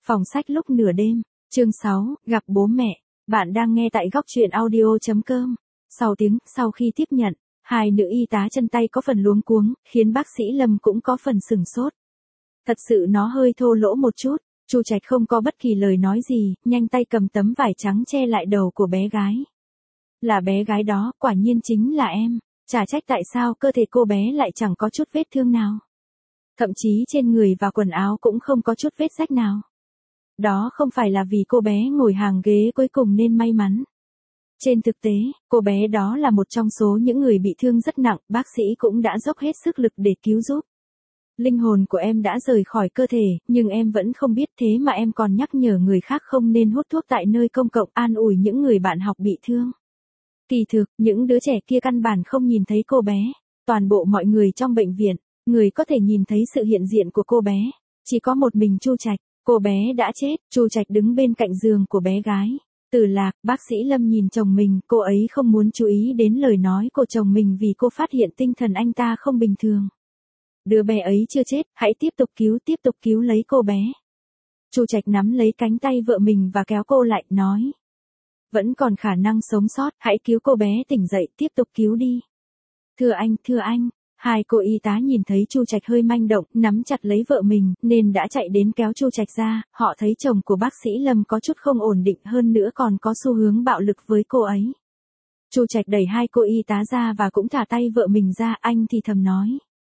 Phòng sách lúc nửa đêm, chương 6, gặp bố mẹ. Bạn đang nghe tại góc truyện audio.com. Sau khi tiếp nhận, hai nữ y tá chân tay có phần luống cuống, khiến bác sĩ Lâm cũng có phần sửng sốt. Thật sự nó hơi thô lỗ một chút, Chu Trạch không có bất kỳ lời nói gì, nhanh tay cầm tấm vải trắng che lại đầu của bé gái. Là bé gái đó, quả nhiên chính là em, chả trách tại sao cơ thể cô bé lại chẳng có chút vết thương nào. Thậm chí trên người và quần áo cũng không có chút vết rách nào. Đó không phải là vì cô bé ngồi hàng ghế cuối cùng nên may mắn. Trên thực tế, cô bé đó là một trong số những người bị thương rất nặng, bác sĩ cũng đã dốc hết sức lực để cứu giúp. Linh hồn của em đã rời khỏi cơ thể, nhưng em vẫn không biết, thế mà em còn nhắc nhở người khác không nên hút thuốc tại nơi công cộng, an ủi những người bạn học bị thương. Kỳ thực, những đứa trẻ kia căn bản không nhìn thấy cô bé. Toàn bộ mọi người trong bệnh viện, người có thể nhìn thấy sự hiện diện của cô bé. Chỉ có một mình Chu Trạch. Cô bé đã chết, Chu Trạch đứng bên cạnh giường của bé gái. Từ Lạc, bác sĩ Lâm nhìn chồng mình, cô ấy không muốn chú ý đến lời nói của chồng mình vì cô phát hiện tinh thần anh ta không bình thường. Đứa bé ấy chưa chết, hãy tiếp tục cứu lấy cô bé. Chu Trạch nắm lấy cánh tay vợ mình và kéo cô lại, nói. Vẫn còn khả năng sống sót, hãy cứu cô bé tỉnh dậy, tiếp tục cứu đi. Thưa anh. Hai cô y tá nhìn thấy Chu Trạch hơi manh động, nắm chặt lấy vợ mình, nên đã chạy đến kéo Chu Trạch ra. Họ thấy chồng của bác sĩ Lâm có chút không ổn định, hơn nữa còn có xu hướng bạo lực với cô ấy. Chu Trạch đẩy hai cô y tá ra và cũng thả tay vợ mình ra, anh thì thầm nói.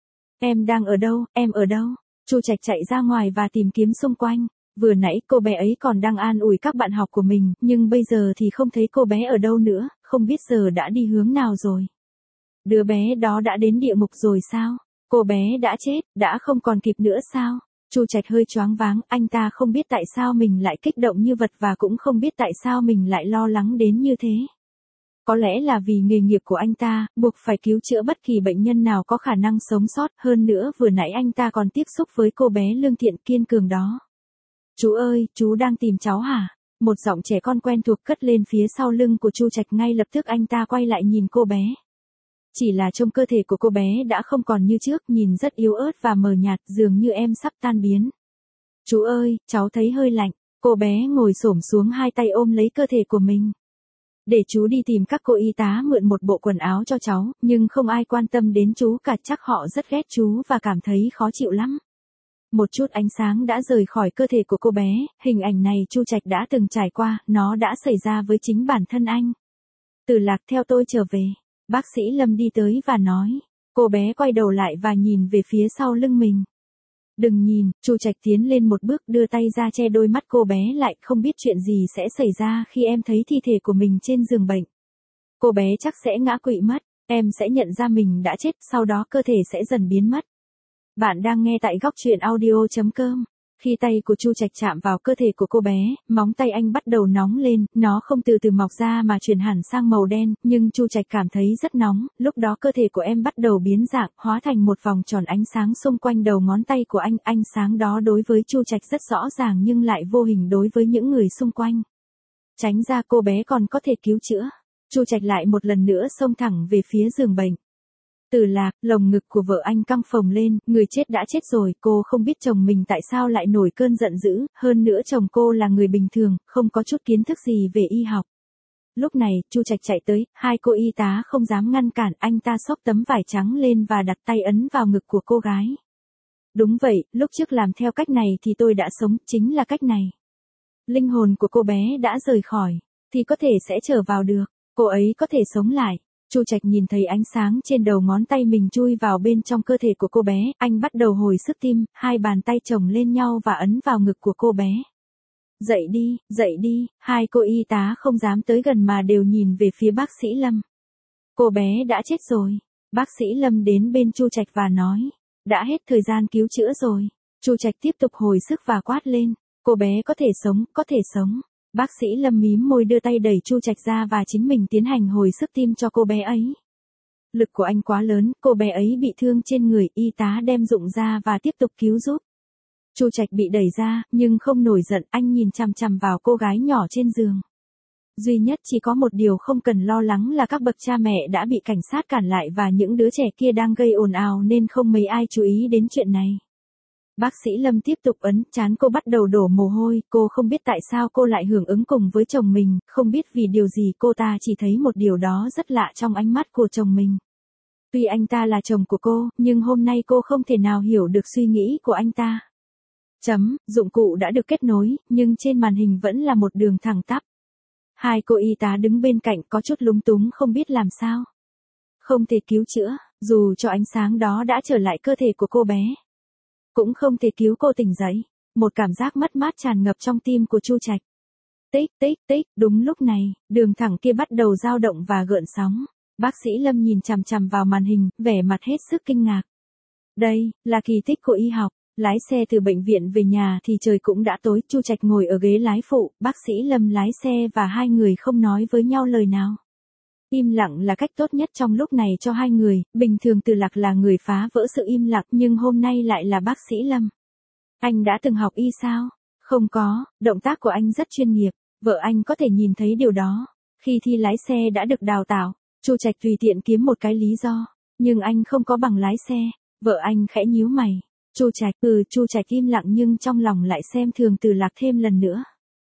Em đang ở đâu, em ở đâu? Chu Trạch chạy ra ngoài và tìm kiếm xung quanh. Vừa nãy cô bé ấy còn đang an ủi các bạn học của mình, nhưng bây giờ thì không thấy cô bé ở đâu nữa, không biết giờ đã đi hướng nào rồi. Đứa bé đó đã đến địa ngục rồi sao? Cô bé đã chết, đã không còn kịp nữa sao? Chu Trạch hơi choáng váng, anh ta không biết tại sao mình lại kích động như vật và cũng không biết tại sao mình lại lo lắng đến như thế. Có lẽ là vì nghề nghiệp của anh ta, buộc phải cứu chữa bất kỳ bệnh nhân nào có khả năng sống sót, hơn nữa vừa nãy anh ta còn tiếp xúc với cô bé lương thiện kiên cường đó. Chú ơi, chú đang tìm cháu hả? Một giọng trẻ con quen thuộc cất lên phía sau lưng của Chu Trạch, ngay lập tức anh ta quay lại nhìn cô bé. Chỉ là trông cơ thể của cô bé đã không còn như trước, nhìn rất yếu ớt và mờ nhạt, dường như em sắp tan biến. Chú ơi, cháu thấy hơi lạnh. Cô bé ngồi xổm xuống, hai tay ôm lấy cơ thể của mình. Để chú đi tìm các cô y tá mượn một bộ quần áo cho cháu, nhưng không ai quan tâm đến chú cả, chắc họ rất ghét chú và cảm thấy khó chịu lắm. Một chút ánh sáng đã rời khỏi cơ thể của cô bé, hình ảnh này Chu Trạch đã từng trải qua, nó đã xảy ra với chính bản thân anh. Từ Lạc, theo tôi trở về. Bác sĩ Lâm đi tới và nói. Cô bé quay đầu lại và nhìn về phía sau lưng mình. Đừng nhìn, Chu Trạch tiến lên một bước, đưa tay ra che đôi mắt cô bé lại, không biết chuyện gì sẽ xảy ra khi em thấy thi thể của mình trên giường bệnh. Cô bé chắc sẽ ngã quỵ mất, em sẽ nhận ra mình đã chết, sau đó cơ thể sẽ dần biến mất. Bạn đang nghe tại góc truyện audio.com. Khi tay của Chu Trạch chạm vào cơ thể của cô bé, móng tay anh bắt đầu nóng lên, nó không từ từ mọc ra mà chuyển hẳn sang màu đen, nhưng Chu Trạch cảm thấy rất nóng, lúc đó cơ thể của em bắt đầu biến dạng, hóa thành một vòng tròn ánh sáng xung quanh đầu ngón tay của anh, ánh sáng đó đối với Chu Trạch rất rõ ràng nhưng lại vô hình đối với những người xung quanh. Tránh ra, cô bé còn có thể cứu chữa. Chu Trạch lại một lần nữa xông thẳng về phía giường bệnh. Từ Lạc, lồng ngực của vợ anh căng phồng lên, người chết đã chết rồi, cô không biết chồng mình tại sao lại nổi cơn giận dữ, hơn nữa chồng cô là người bình thường, không có chút kiến thức gì về y học. Lúc này, Chu Trạch chạy tới, hai cô y tá không dám ngăn cản, anh ta xốc tấm vải trắng lên và đặt tay ấn vào ngực của cô gái. Đúng vậy, lúc trước làm theo cách này thì tôi đã sống, chính là cách này. Linh hồn của cô bé đã rời khỏi, thì có thể sẽ trở vào được, cô ấy có thể sống lại. Chu Trạch nhìn thấy ánh sáng trên đầu ngón tay mình chui vào bên trong cơ thể của cô bé, anh bắt đầu hồi sức tim, hai bàn tay chồng lên nhau và ấn vào ngực của cô bé. Dậy đi, hai cô y tá không dám tới gần mà đều nhìn về phía bác sĩ Lâm. Cô bé đã chết rồi. Bác sĩ Lâm đến bên Chu Trạch và nói, đã hết thời gian cứu chữa rồi. Chu Trạch tiếp tục hồi sức và quát lên, cô bé có thể sống. Bác sĩ Lâm mím môi đưa tay đẩy Chu Trạch ra và chính mình tiến hành hồi sức tim cho cô bé ấy. Lực của anh quá lớn, cô bé ấy bị thương trên người, y tá đem dụng ra và tiếp tục cứu giúp. Chu Trạch bị đẩy ra, nhưng không nổi giận, anh nhìn chằm chằm vào cô gái nhỏ trên giường. Duy nhất chỉ có một điều không cần lo lắng là các bậc cha mẹ đã bị cảnh sát cản lại và những đứa trẻ kia đang gây ồn ào nên không mấy ai chú ý đến chuyện này. Bác sĩ Lâm tiếp tục ấn, trán cô bắt đầu đổ mồ hôi, cô không biết tại sao cô lại hưởng ứng cùng với chồng mình, không biết vì điều gì cô ta chỉ thấy một điều đó rất lạ trong ánh mắt của chồng mình. Tuy anh ta là chồng của cô, nhưng hôm nay cô không thể nào hiểu được suy nghĩ của anh ta. Dụng cụ đã được kết nối, nhưng trên màn hình vẫn là một đường thẳng tắp. Hai cô y tá đứng bên cạnh có chút lúng túng không biết làm sao. Không thể cứu chữa, dù cho ánh sáng đó đã trở lại cơ thể của cô bé. Cũng không thể cứu cô tỉnh dậy. Một cảm giác mất mát tràn ngập trong tim của Chu Trạch. Tích tích tích, đúng lúc này, đường thẳng kia bắt đầu dao động và gợn sóng. Bác sĩ Lâm nhìn chằm chằm vào màn hình, vẻ mặt hết sức kinh ngạc. Đây, là kỳ tích của y học. Lái xe từ bệnh viện về nhà thì trời cũng đã tối, Chu Trạch ngồi ở ghế lái phụ, bác sĩ Lâm lái xe và hai người không nói với nhau lời nào. Im lặng là cách tốt nhất trong lúc này cho hai người, bình thường Từ Lạc là người phá vỡ sự im lặng nhưng hôm nay lại là bác sĩ Lâm. Anh đã từng học y sao? Không có, động tác của anh rất chuyên nghiệp, vợ anh có thể nhìn thấy điều đó. Khi thi lái xe đã được đào tạo, Chu Trạch tùy tiện kiếm một cái lý do, nhưng anh không có bằng lái xe. Vợ anh khẽ nhíu mày. Chu Trạch im lặng nhưng trong lòng lại xem thường Từ Lạc thêm lần nữa.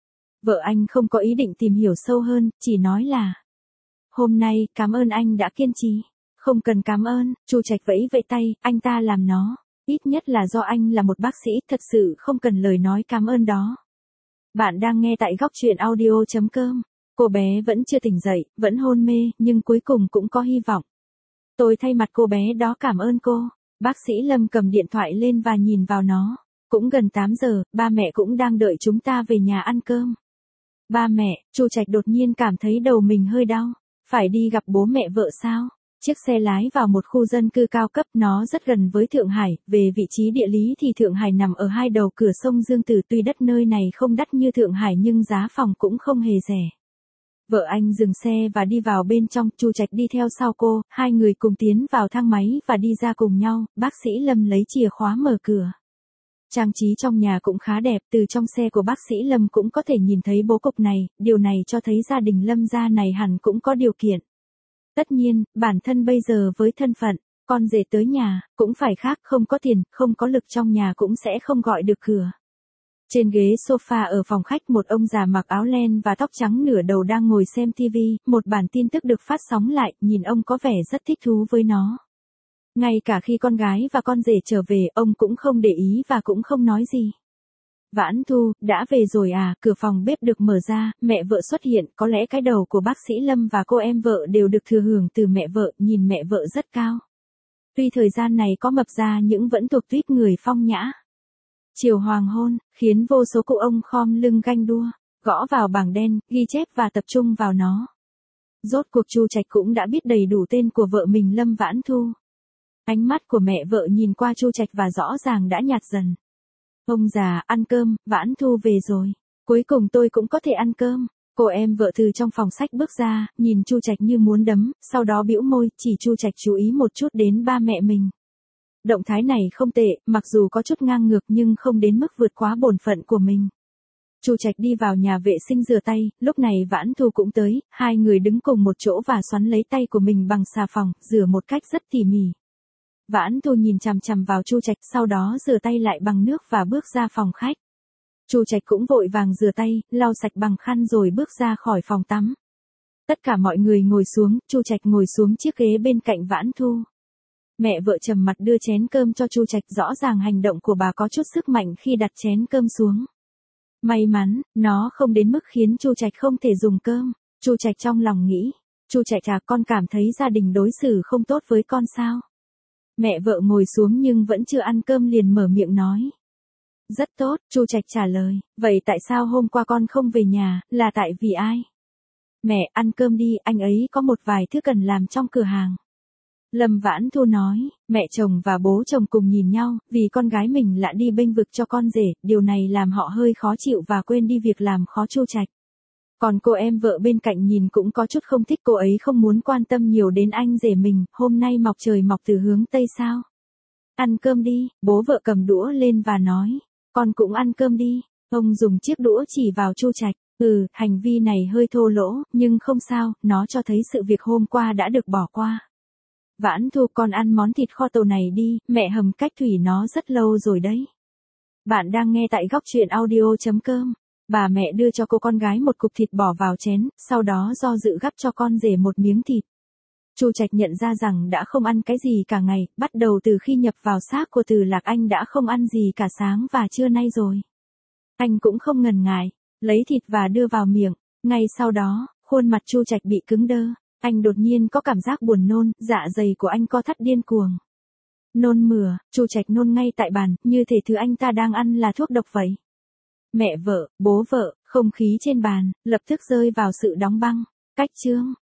Vợ anh không có ý định tìm hiểu sâu hơn, chỉ nói là: "Hôm nay, cảm ơn anh đã kiên trì." "Không cần cảm ơn." Chu Trạch vẫy vẫy tay, anh ta làm nó. Ít nhất là do anh là một bác sĩ, thật sự không cần lời nói cảm ơn đó. Bạn đang nghe tại góc truyện audio.com. Cô bé vẫn chưa tỉnh dậy, vẫn hôn mê, nhưng cuối cùng cũng có hy vọng. Tôi thay mặt cô bé đó cảm ơn cô. Bác sĩ Lâm cầm điện thoại lên và nhìn vào nó. Cũng gần 8 giờ, ba mẹ cũng đang đợi chúng ta về nhà ăn cơm. Ba mẹ, Chu Trạch đột nhiên cảm thấy đầu mình hơi đau. Phải đi gặp bố mẹ vợ sao? Chiếc xe lái vào một khu dân cư cao cấp, nó rất gần với Thượng Hải, về vị trí địa lý thì Thượng Hải nằm ở hai đầu cửa sông Dương Tử, tuy đất nơi này không đắt như Thượng Hải nhưng giá phòng cũng không hề rẻ. Vợ anh dừng xe và đi vào bên trong, Chu Trạch đi theo sau cô, hai người cùng tiến vào thang máy và đi ra cùng nhau, bác sĩ Lâm lấy chìa khóa mở cửa. Trang trí trong nhà cũng khá đẹp, từ trong xe của bác sĩ Lâm cũng có thể nhìn thấy bố cục này, điều này cho thấy gia đình Lâm gia này hẳn cũng có điều kiện. Tất nhiên, bản thân bây giờ với thân phận, con rể tới nhà, cũng phải khác, không có tiền, không có lực trong nhà cũng sẽ không gọi được cửa. Trên ghế sofa ở phòng khách, một ông già mặc áo len và tóc trắng nửa đầu đang ngồi xem TV, một bản tin tức được phát sóng lại, nhìn ông có vẻ rất thích thú với nó. Ngay cả khi con gái và con rể trở về, ông cũng không để ý và cũng không nói gì. Vãn Thu, đã về rồi à? Cửa phòng bếp được mở ra, mẹ vợ xuất hiện, có lẽ cái đầu của bác sĩ Lâm và cô em vợ đều được thừa hưởng từ mẹ vợ, nhìn mẹ vợ rất cao. Tuy thời gian này có mập ra nhưng vẫn thuộc tuýp người phong nhã. Chiều hoàng hôn, khiến vô số cụ ông khom lưng ganh đua, gõ vào bảng đen, ghi chép và tập trung vào nó. Rốt cuộc Chu Trạch cũng đã biết đầy đủ tên của vợ mình Lâm Vãn Thu. Ánh mắt của mẹ vợ nhìn qua Chu Trạch và rõ ràng đã nhạt dần. Ông già, ăn cơm, Vãn Thu về rồi. Cuối cùng tôi cũng có thể ăn cơm. Cô em vợ từ trong phòng sách bước ra, nhìn Chu Trạch như muốn đấm, sau đó bĩu môi, chỉ Chu Trạch chú ý một chút đến ba mẹ mình. Động thái này không tệ, mặc dù có chút ngang ngược nhưng không đến mức vượt quá bổn phận của mình. Chu Trạch đi vào nhà vệ sinh rửa tay, lúc này Vãn Thu cũng tới, hai người đứng cùng một chỗ và xoắn lấy tay của mình bằng xà phòng, rửa một cách rất tỉ mỉ. Vãn Thu nhìn chằm chằm vào Chu Trạch, sau đó rửa tay lại bằng nước và bước ra phòng khách. Chu Trạch cũng vội vàng rửa tay, lau sạch bằng khăn rồi bước ra khỏi phòng tắm. Tất cả mọi người ngồi xuống, Chu Trạch ngồi xuống chiếc ghế bên cạnh Vãn Thu. Mẹ vợ trầm mặt đưa chén cơm cho Chu Trạch, rõ ràng hành động của bà có chút sức mạnh khi đặt chén cơm xuống. May mắn, nó không đến mức khiến Chu Trạch không thể dùng cơm. Chu Trạch trong lòng nghĩ, Chu Trạch à, con cảm thấy gia đình đối xử không tốt với con sao? Mẹ vợ ngồi xuống nhưng vẫn chưa ăn cơm liền mở miệng nói. Rất tốt, Chu Trạch trả lời, vậy tại sao hôm qua con không về nhà, là tại vì ai? Mẹ, ăn cơm đi, anh ấy có một vài thứ cần làm trong cửa hàng. Lâm Vãn Thu nói, mẹ chồng và bố chồng cùng nhìn nhau, vì con gái mình lại đi bênh vực cho con rể, điều này làm họ hơi khó chịu và quên đi việc làm khó Chu Trạch. Còn cô em vợ bên cạnh nhìn cũng có chút không thích, cô ấy không muốn quan tâm nhiều đến anh rể mình, hôm nay mọc trời mọc từ hướng Tây sao? Ăn cơm đi, bố vợ cầm đũa lên và nói, con cũng ăn cơm đi. Ông dùng chiếc đũa chỉ vào Chu Trạch, hành vi này hơi thô lỗ, nhưng không sao, nó cho thấy sự việc hôm qua đã được bỏ qua. Vãn Thu, con ăn món thịt kho tàu này đi, mẹ hầm cách thủy nó rất lâu rồi đấy. Bạn đang nghe tại góc truyện audio.com. Bà mẹ đưa cho cô con gái một cục thịt bỏ vào chén, sau đó do dự gắp cho con rể một miếng thịt. Chu Trạch nhận ra rằng đã không ăn cái gì cả ngày, bắt đầu từ khi nhập vào xác của Từ Lạc anh đã không ăn gì cả sáng và trưa nay rồi. Anh cũng không ngần ngại, lấy thịt và đưa vào miệng. Ngay sau đó, khuôn mặt Chu Trạch bị cứng đơ. Anh đột nhiên có cảm giác buồn nôn, dạ dày của anh co thắt điên cuồng. Nôn mửa, Chu Trạch nôn ngay tại bàn, như thể thứ anh ta đang ăn là thuốc độc vậy. Mẹ vợ, bố vợ, không khí trên bàn, lập tức rơi vào sự đóng băng. Cách chương